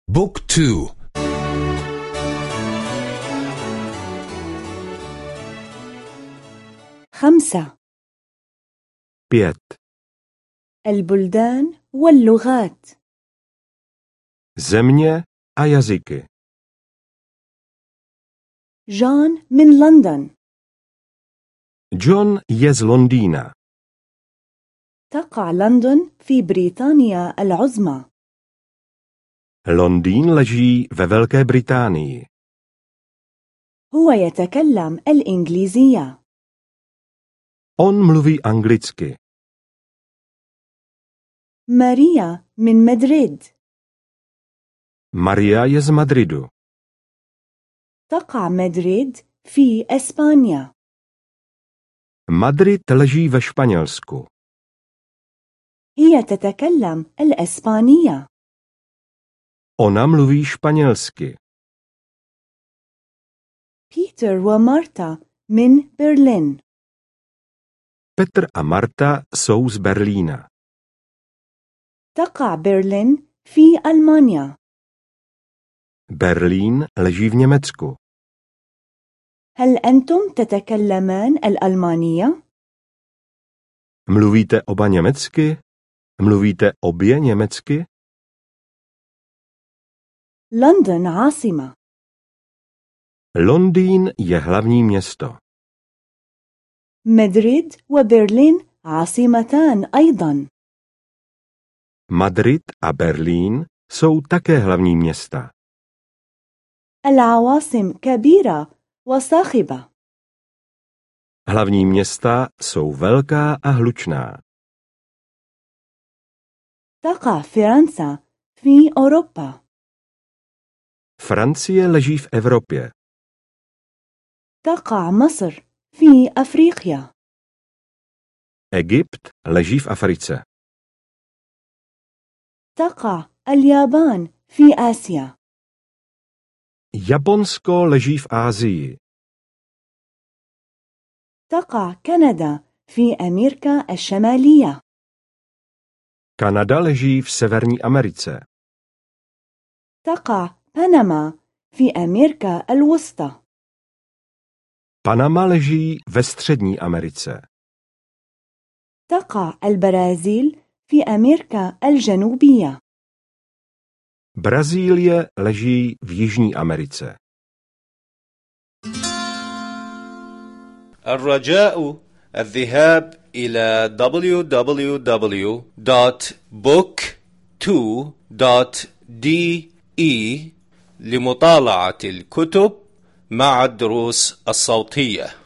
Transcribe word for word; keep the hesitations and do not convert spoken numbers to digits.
بوك تو. خمسة. بيت. البلدان واللغات. Země a jazyky. جون من لندن. John je z Londýna. تقع لندن في بريطانيا العظمى. Londýn leží ve Velké Británii. هو يتكلم الإنجليزية. On mluví anglicky. ماريا من مدريد. Maria je z Madridu. تقع مدريد في إسبانيا. Madrid leží ve Španělsku. هي تتكلم الإسبانية. Ona mluví španělsky. بيتر ومارتا من برلين. Petr a Marta jsou z Berlína. تقع برلين في ألمانيا. Berlín leží v Německu. هل أنتم تتكلمان الألمانية؟ Mluvíte oba německy? Mluvíte obě německy? لندن عاصمة. Londýn je hlavní město. مدريد وبرلين عاصمتان أيضا. Madrid a Berlín jsou také hlavní města. العواصم كبيرة وصاخبة. Hlavní města jsou velká a hlučná. تقع فرنسا في أوروبا. Francie leží v Evropě. تقع مصر في أفريقيا. Egypt leží v Africe. تقع اليابان في آسيا. Japonsko leží v Asii. تقع كندا في أمريكا الشمالية. Kanada leží v Severní Americe. تقع بنما في أمريكا الوسطى. Panama leží ve Střední Americe. تقع البرازيل في أمريكا الجنوبية. Brazílie leží v Jižní Americe. الرجاء الذهاب إلى دبليو دبليو دبليو دوت بوك تو دوت دي إي لمطالعة الكتب مع الدروس الصوتية.